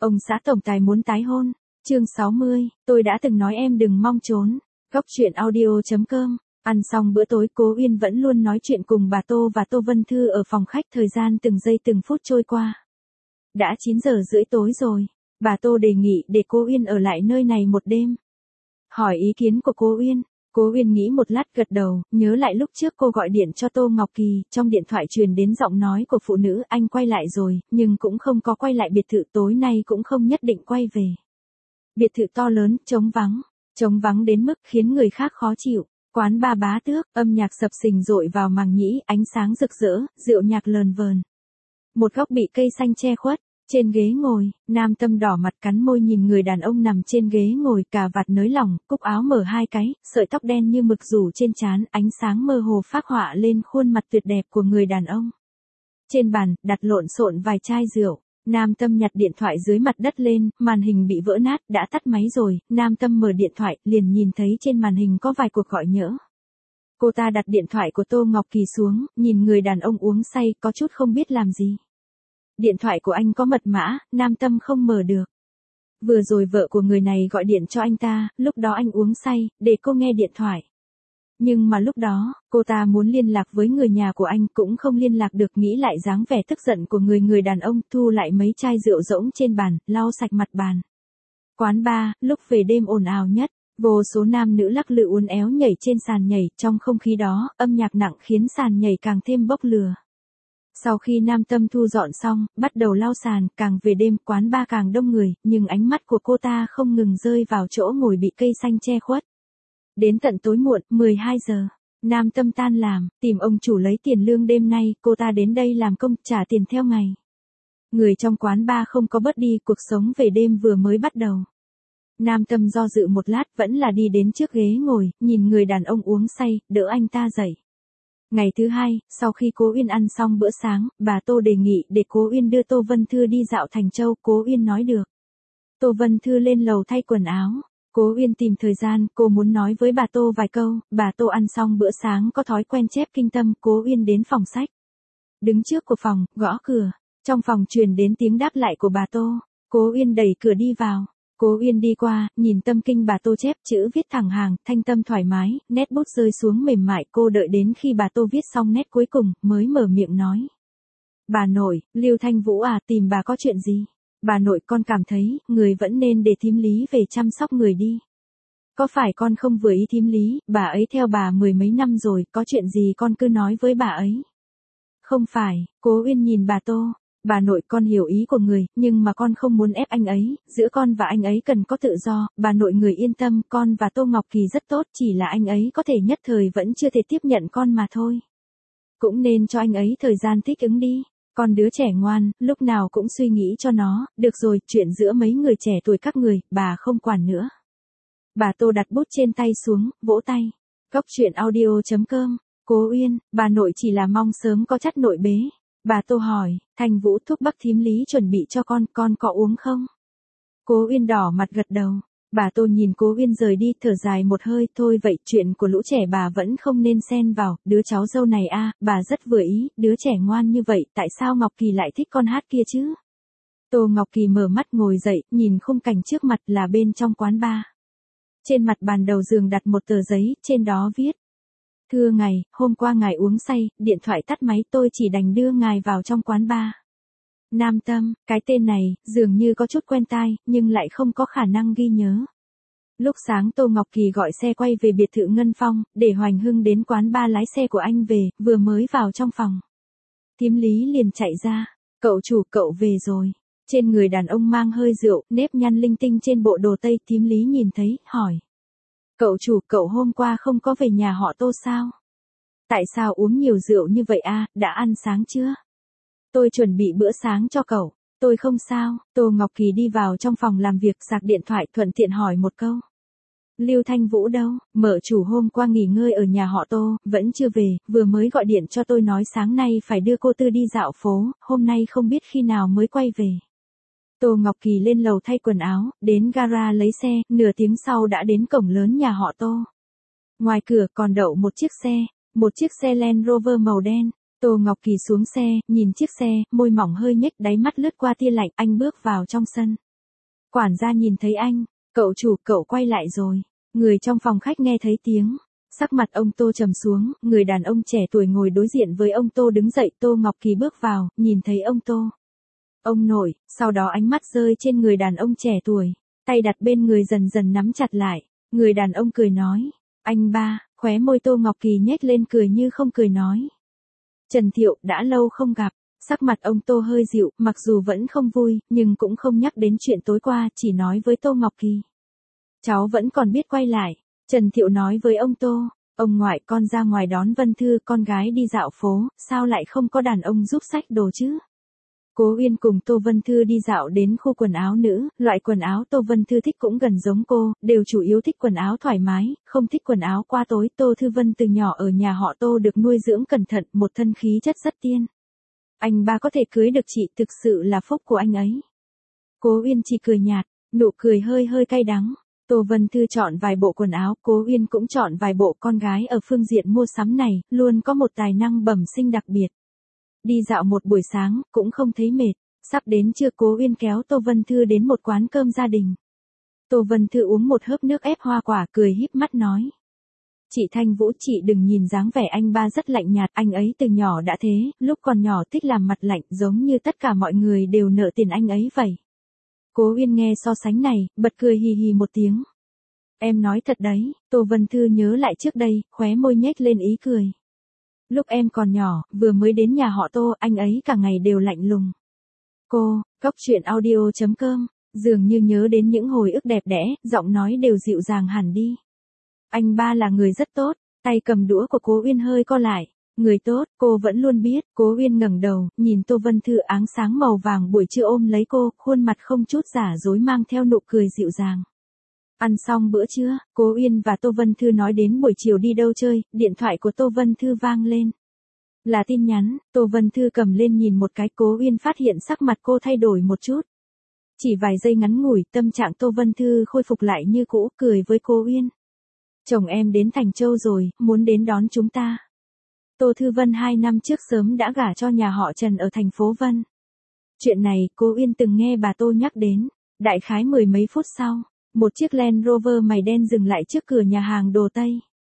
Ông xã tổng tài muốn tái hôn. Chương 60, tôi đã từng nói em đừng mong trốn. Góc truyện audio.com. Ăn xong bữa tối, Cố Uyên vẫn luôn nói chuyện cùng bà Tô và Tô Vân Thư ở phòng khách, thời gian từng giây từng phút trôi qua. Đã 9 giờ rưỡi tối rồi, bà Tô đề nghị để Cố Uyên ở lại nơi này một đêm. Hỏi ý kiến của Cố Uyên. Cố Uyên nghĩ một lát gật đầu, nhớ lại lúc trước cô gọi điện cho Tô Ngọc Kỳ, trong điện thoại truyền đến giọng nói của phụ nữ, anh quay lại rồi, nhưng cũng không có quay lại biệt thự, tối nay cũng không nhất định quay về. Biệt thự to lớn, trống vắng đến mức khiến người khác khó chịu. Quán ba Bá Tước, âm nhạc sập sình dội vào màng nhĩ, ánh sáng rực rỡ, rượu nhạc lờn vờn. Một góc bị cây xanh che khuất, trên ghế ngồi, Nam Tâm đỏ mặt cắn môi nhìn người đàn ông nằm trên ghế ngồi, cà vạt nới lỏng, cúc áo mở hai cái, sợi tóc đen như mực rủ trên trán, ánh sáng mơ hồ phác họa lên khuôn mặt tuyệt đẹp của người đàn ông. Trên bàn, đặt lộn xộn vài chai rượu. Nam Tâm nhặt điện thoại dưới mặt đất lên, màn hình bị vỡ nát, đã tắt máy rồi. Nam Tâm mở điện thoại, liền nhìn thấy trên màn hình có vài cuộc gọi nhỡ. Cô ta đặt điện thoại của Tô Ngọc Kỳ xuống, nhìn người đàn ông uống say, có chút không biết làm gì. Điện thoại của anh có mật mã, Nam Tâm không mở được. Vừa rồi vợ của người này gọi điện cho anh ta, lúc đó anh uống say, để cô nghe điện thoại. Nhưng mà lúc đó, cô ta muốn liên lạc với người nhà của anh, cũng không liên lạc được, nghĩ lại dáng vẻ tức giận của người đàn ông, thu lại mấy chai rượu rỗng trên bàn, lau sạch mặt bàn. Quán bar, lúc về đêm ồn ào nhất, vô số nam nữ lắc lư uốn éo nhảy trên sàn nhảy, trong không khí đó, âm nhạc nặng khiến sàn nhảy càng thêm bốc lửa. Sau khi Nam Tâm thu dọn xong, bắt đầu lau sàn, càng về đêm, quán bar càng đông người, nhưng ánh mắt của cô ta không ngừng rơi vào chỗ ngồi bị cây xanh che khuất. Đến tận tối muộn, 12 giờ, Nam Tâm tan làm, tìm ông chủ lấy tiền lương đêm nay, cô ta đến đây làm công, trả tiền theo ngày. Người trong quán bar không có bớt đi, cuộc sống về đêm vừa mới bắt đầu. Nam Tâm do dự một lát, vẫn là đi đến trước ghế ngồi, nhìn người đàn ông uống say, đỡ anh ta dậy. Ngày thứ hai, sau khi Cố Uyên ăn xong bữa sáng, bà Tô đề nghị để Cố Uyên đưa Tô Vân Thư đi dạo Thành Châu, Cố Uyên nói được. Tô Vân Thư lên lầu thay quần áo. Cố Uyên tìm thời gian, cô muốn nói với bà Tô vài câu, bà Tô ăn xong bữa sáng có thói quen chép kinh tâm, Cố Uyên đến phòng sách. Đứng trước của phòng, gõ cửa, trong phòng truyền đến tiếng đáp lại của bà Tô, Cố Uyên đẩy cửa đi vào. Cố Uyên đi qua, nhìn tâm kinh bà Tô chép chữ viết thẳng hàng, thanh tâm thoải mái, nét bút rơi xuống mềm mại, cô đợi đến khi bà Tô viết xong nét cuối cùng, mới mở miệng nói. Bà nội, Lưu Thanh Vũ à, tìm bà có chuyện gì? Bà nội, con cảm thấy, người vẫn nên để thím Lý về chăm sóc người đi. Có phải con không vừa ý thím Lý, bà ấy theo bà 10 mấy năm rồi, có chuyện gì con cứ nói với bà ấy. Không phải, Cố Uyên nhìn bà Tô. Bà nội, con hiểu ý của người, nhưng mà con không muốn ép anh ấy, giữa con và anh ấy cần có tự do, bà nội người yên tâm, con và Tô Ngọc Kỳ rất tốt, chỉ là anh ấy có thể nhất thời vẫn chưa thể tiếp nhận con mà thôi. Cũng nên cho anh ấy thời gian thích ứng đi, con đứa trẻ ngoan, lúc nào cũng suy nghĩ cho nó, được rồi, chuyện giữa mấy người trẻ tuổi các người, bà không quản nữa. Bà Tô đặt bút trên tay xuống, vỗ tay. Góc truyện audio.com, Cố Uyên, bà nội chỉ là mong sớm có chắt nội bế. Bà Tô hỏi, Thành Vũ thuốc bắc thím Lý chuẩn bị cho con có uống không? Cố Uyên đỏ mặt gật đầu. Bà Tô nhìn Cố Uyên rời đi, thở dài một hơi, thôi vậy, chuyện của lũ trẻ bà vẫn không nên xen vào, đứa cháu dâu này a, bà rất vừa ý, đứa trẻ ngoan như vậy, tại sao Ngọc Kỳ lại thích con hát kia chứ? Tô Ngọc Kỳ mở mắt ngồi dậy, nhìn khung cảnh trước mặt là bên trong quán bar. Trên mặt bàn đầu giường đặt một tờ giấy, trên đó viết. Thưa ngài, hôm qua ngài uống say, điện thoại tắt máy, tôi chỉ đành đưa ngài vào trong quán bar. Nam Tâm, cái tên này, dường như có chút quen tai, nhưng lại không có khả năng ghi nhớ. Lúc sáng Tô Ngọc Kỳ gọi xe quay về biệt thự Ngân Phong, để Hoành Hưng đến quán bar lái xe của anh về, vừa mới vào trong phòng. Thím Lý liền chạy ra, cậu chủ, cậu về rồi. Trên người đàn ông mang hơi rượu, nếp nhăn linh tinh trên bộ đồ tây, thím Lý nhìn thấy, hỏi. Cậu chủ, cậu hôm qua không có về nhà họ Tô sao? Tại sao uống nhiều rượu như vậy a, đã ăn sáng chưa? Tôi chuẩn bị bữa sáng cho cậu. Tôi không sao. Tô Ngọc Kỳ đi vào trong phòng làm việc, sạc điện thoại, thuận tiện hỏi một câu. Lưu Thanh Vũ đâu? Mợ chủ hôm qua nghỉ ngơi ở nhà họ Tô, vẫn chưa về, vừa mới gọi điện cho tôi nói sáng nay phải đưa cô Tư đi dạo phố, hôm nay không biết khi nào mới quay về. Tô Ngọc Kỳ lên lầu thay quần áo, đến gara lấy xe, nửa tiếng sau đã đến cổng lớn nhà họ Tô. Ngoài cửa còn đậu một chiếc xe Land Rover màu đen. Tô Ngọc Kỳ xuống xe, nhìn chiếc xe, môi mỏng hơi nhếch, đáy mắt lướt qua tia lạnh, anh bước vào trong sân. Quản gia nhìn thấy anh, cậu chủ, cậu quay lại rồi. Người trong phòng khách nghe thấy tiếng. Sắc mặt ông Tô trầm xuống, người đàn ông trẻ tuổi ngồi đối diện với ông Tô đứng dậy. Tô Ngọc Kỳ bước vào, nhìn thấy ông Tô. Ông nội, sau đó ánh mắt rơi trên người đàn ông trẻ tuổi. Tay đặt bên người dần dần nắm chặt lại. Người đàn ông cười nói. Anh ba, khóe môi Tô Ngọc Kỳ nhếch lên cười như không cười nói. Trần Thiệu, đã lâu không gặp. Sắc mặt ông Tô hơi dịu, mặc dù vẫn không vui, nhưng cũng không nhắc đến chuyện tối qua, chỉ nói với Tô Ngọc Kỳ. Cháu vẫn còn biết quay lại. Trần Thiệu nói với ông Tô. Ông ngoại, con ra ngoài đón Vân Thư, con gái đi dạo phố, sao lại không có đàn ông giúp xách đồ chứ? Cố Uyên cùng Tô Vân Thư đi dạo đến khu quần áo nữ, loại quần áo Tô Vân Thư thích cũng gần giống cô, đều chủ yếu thích quần áo thoải mái, không thích quần áo quá tối. Tô Thư Vân từ nhỏ ở nhà họ Tô được nuôi dưỡng cẩn thận, một thân khí chất rất tiên. Anh ba có thể cưới được chị thực sự là phúc của anh ấy. Cố Uyên chỉ cười nhạt, nụ cười hơi hơi cay đắng. Tô Vân Thư chọn vài bộ quần áo, Cố Uyên cũng chọn vài bộ. Con gái ở phương diện mua sắm này, luôn có một tài năng bẩm sinh đặc biệt. Đi dạo một buổi sáng, cũng không thấy mệt. Sắp đến trưa, Cố Uyên kéo Tô Vân Thư đến một quán cơm gia đình. Tô Vân Thư uống một hớp nước ép hoa quả, cười híp mắt nói. Chị Thanh Vũ, chị đừng nhìn dáng vẻ anh ba rất lạnh nhạt, anh ấy từ nhỏ đã thế, lúc còn nhỏ thích làm mặt lạnh, giống như tất cả mọi người đều nợ tiền anh ấy vậy. Cố Uyên nghe so sánh này, bật cười hì hì một tiếng. Em nói thật đấy. Tô Vân Thư nhớ lại trước đây, khóe môi nhếch lên ý cười. Lúc em còn nhỏ, vừa mới đến nhà họ Tô, anh ấy cả ngày đều lạnh lùng. Cô, Cóc Truyện Audio.com, dường như nhớ đến những hồi ức đẹp đẽ, giọng nói đều dịu dàng hẳn đi. Anh ba là người rất tốt. Tay cầm đũa của Cố Uyên hơi co lại. Người tốt, cô vẫn luôn biết. Cố Uyên ngẩng đầu, nhìn Tô Vân Thư áng sáng màu vàng buổi trưa ôm lấy cô, khuôn mặt không chút giả dối mang theo nụ cười dịu dàng. Ăn xong bữa trưa, Cố Uyên và Tô Vân Thư nói đến buổi chiều đi đâu chơi, điện thoại của Tô Vân Thư vang lên. Là tin nhắn. Tô Vân Thư cầm lên nhìn một cái. Cố Uyên phát hiện sắc mặt cô thay đổi một chút. Chỉ vài giây ngắn ngủi, tâm trạng Tô Vân Thư khôi phục lại như cũ, cười với Cố Uyên. Chồng em đến Thành Châu rồi, muốn đến đón chúng ta. Tô Thư Vân 2 năm trước sớm đã gả cho nhà họ Trần ở thành phố Vân. Chuyện này, Cố Uyên từng nghe bà Tô nhắc đến. Đại khái mười mấy phút sau, một chiếc Land Rover màu đen dừng lại trước cửa nhà hàng đồ Tây.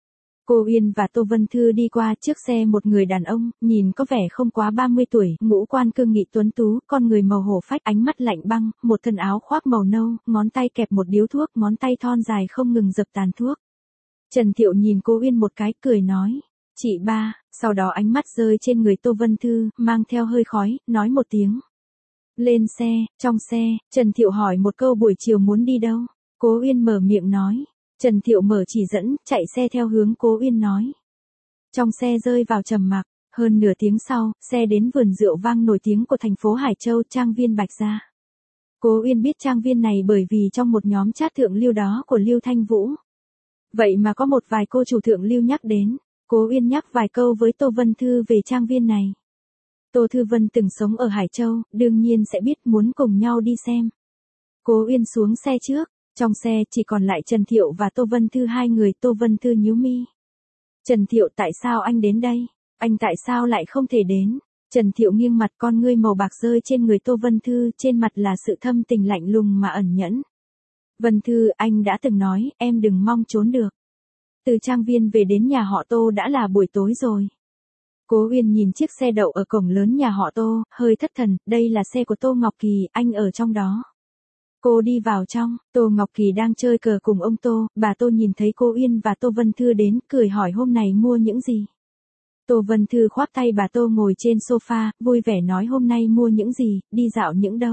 Cô Uyên và Tô Vân Thư đi qua trước xe một người đàn ông, nhìn có vẻ không quá 30 tuổi, ngũ quan cương nghị tuấn tú, con người màu hổ phách, ánh mắt lạnh băng, một thân áo khoác màu nâu, ngón tay kẹp một điếu thuốc, ngón tay thon dài không ngừng dập tàn thuốc. Trần Thiệu nhìn cô Uyên một cái, cười nói. Chị ba, sau đó ánh mắt rơi trên người Tô Vân Thư, mang theo hơi khói, nói một tiếng. Lên xe. Trong xe, Trần Thiệu hỏi một câu buổi chiều muốn đi đâu. Cố Uyên mở miệng nói. Trần Thiệu mở chỉ dẫn, chạy xe theo hướng Cố Uyên nói. Trong xe rơi vào trầm mặc. Hơn nửa tiếng sau, xe đến vườn rượu vang nổi tiếng của thành phố Hải Châu, trang viên Bạch Gia. Cố Uyên biết trang viên này bởi vì trong một nhóm chat thượng lưu đó của Lưu Thanh Vũ. Vậy mà có một vài cô chủ thượng lưu nhắc đến. Cố Uyên nhắc vài câu với Tô Vân Thư về trang viên này. Tô Thư Vân từng sống ở Hải Châu, đương nhiên sẽ biết, muốn cùng nhau đi xem. Cố Uyên xuống xe trước. Trong xe chỉ còn lại Trần Thiệu và Tô Vân Thư hai người. Tô Vân Thư nhíu mi. Trần Thiệu, tại sao anh đến đây? Anh tại sao lại không thể đến? Trần Thiệu nghiêng mặt, con ngươi màu bạc rơi trên người Tô Vân Thư, trên mặt là sự thâm tình lạnh lùng mà ẩn nhẫn. Vân Thư, anh đã từng nói, em đừng mong trốn được. Từ trang viên về đến nhà họ Tô đã là buổi tối rồi. Cố Uyên nhìn chiếc xe đậu ở cổng lớn nhà họ Tô, hơi thất thần, đây là xe của Tô Ngọc Kỳ, anh ở trong đó. Cô đi vào trong, Tô Ngọc Kỳ đang chơi cờ cùng ông Tô, bà Tô nhìn thấy cô Uyên và Tô Vân Thư đến, cười hỏi hôm nay mua những gì. Tô Vân Thư khoác tay bà Tô ngồi trên sofa, vui vẻ nói hôm nay mua những gì, đi dạo những đâu.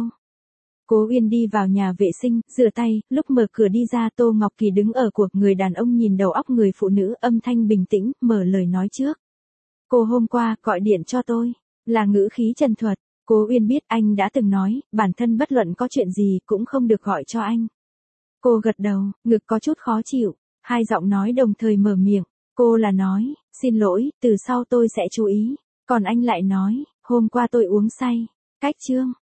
Cố Uyên đi vào nhà vệ sinh, rửa tay, lúc mở cửa đi ra Tô Ngọc Kỳ đứng ở cuộc, người đàn ông nhìn đầu óc người phụ nữ, âm thanh bình tĩnh, mở lời nói trước. Cô hôm qua, gọi điện cho tôi, là ngữ khí trần thuật. Cố Uyên biết anh đã từng nói, bản thân bất luận có chuyện gì cũng không được gọi cho anh. Cô gật đầu, ngực có chút khó chịu, hai giọng nói đồng thời mở miệng. Cô là nói, xin lỗi, từ sau tôi sẽ chú ý. Còn anh lại nói, hôm qua tôi uống say. Cách chương.